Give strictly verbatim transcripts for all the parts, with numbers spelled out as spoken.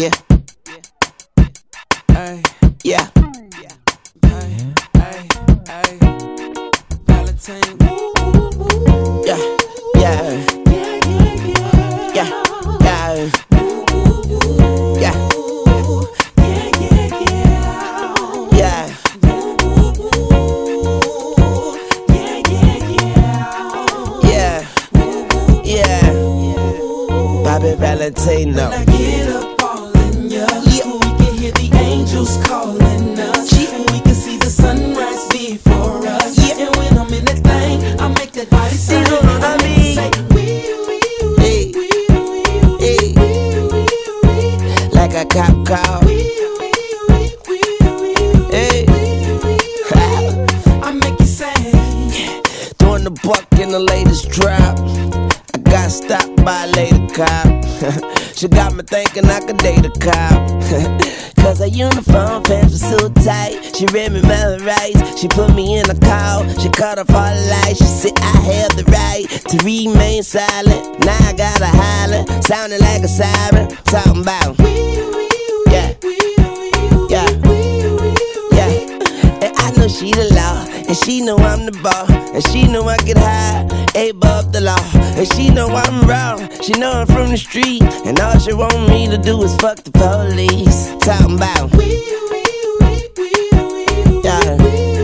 Yeah. Ay, Yeah. ay, ay, ay. Valentine. Yeah. Yeah. Yeah. Yeah. Yeah. Yeah. Yeah. Yeah. Bobby Valentino. When I get up all in ya, Yeah. we can hear the angels calling us. Yeah. We can see the sunrise before us. Yeah. And when I'm in that thing, I make that body say, You know what I mean? say, wee, wee, Hey. wee, wee, wee, Hey. wee, wee, wee, Like a cop call. wee, wee, wee, wee, wee, Hey. I make you say, Doing the buck in the latest drop. I got stopped by a lady cop. She got me thinking I could date a cop. Cause her uniform pants were so tight. She read me my rights. She put me in a call. She cut off all the lights. She said I have the right to remain silent. Now I gotta holler, sounding like a siren. Talking about yeah, yeah, yeah. And I know she the law, and she know I'm the ball, and she know I get high, above the law, and she know I'm raw. She know I'm from the street, and all she want me to do is fuck the police. Talking about yeah,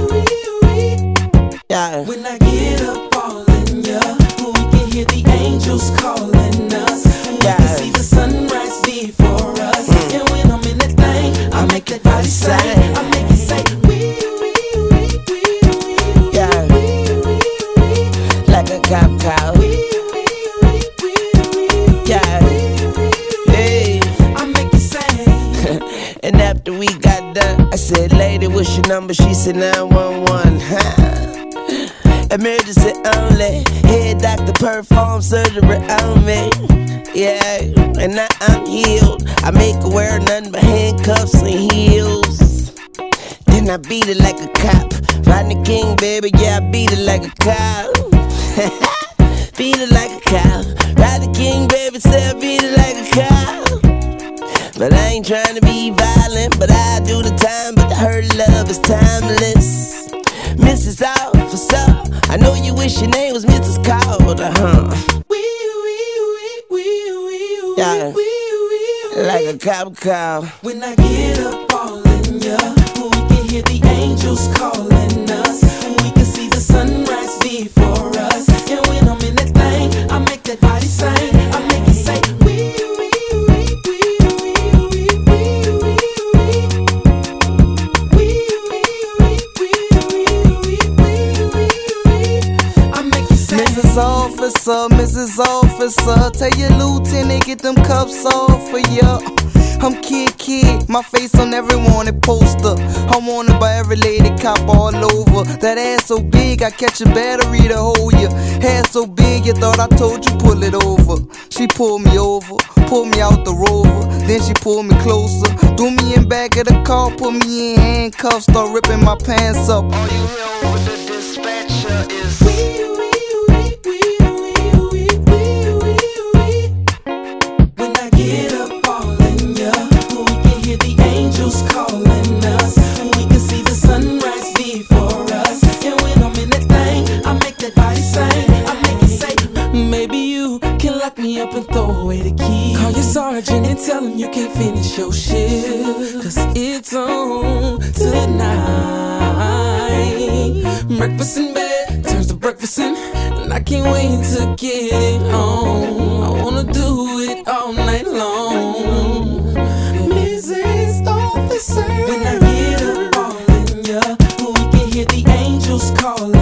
yeah. when I get up all in ya, we can hear the angels calling us. We Yeah. can see the sunrise before us. And when I'm in that thing, I make that body say, I make it say, wee, wee, wee, wee, Yeah. Like a cop cow. Yeah. Hey. I make it say, And after we got done, I said, lady, what's your number? She said nine one one. Emergency only. Head doctor perform surgery on me. Yeah, and now I'm healed. I make her wear nothing but handcuffs and heels. Then I beat it like a cop. Rodney King, baby, yeah, I beat it like a cop. Beat it like a cow. Rodney King, baby, say I beat it like a cow. But I ain't trying to be violent, but I do the time. But her love is timeless. Missus Officer, I know you wish your name was Missus Calder, huh? Yeah, like a cop cow. when I get up all in ya, we can hear the angels calling us. We can see the sunrise before us. And when I'm in that thing, I make that body sing. I make it say, wee, wee, wee, wee, wee, wee, wee, wee, wee, wee, wee. I make it say, Missus Officer, Missus Officer, tell your lieutenant get them cuffs off for ya. I'm Kid Kid, my face on every wanted poster. I'm wanted by every lady cop all over. That ass so big, I catch a battery to hold ya. Hair so big, you thought I told you pull it over. She pulled me over, pulled me out the Rover. Then she pulled me closer, threw me in back of the car, put me in handcuffs, start ripping my pants up. All you hear over the dispatcher is when I get up all in ya, we can hear the angels calling us. We can see the sunrise before us. And when I'm in that thing, I make that body sing. I make it say, maybe you can lock me up and throw away the key. Call your sergeant and tell him you can't finish your shift, cause it's on tonight. Breakfast in bed turns to breakfast in, and I can't wait to get it on. I wanna do it all night long. Missus Officer, when I get up all in ya, we can hear the angels calling.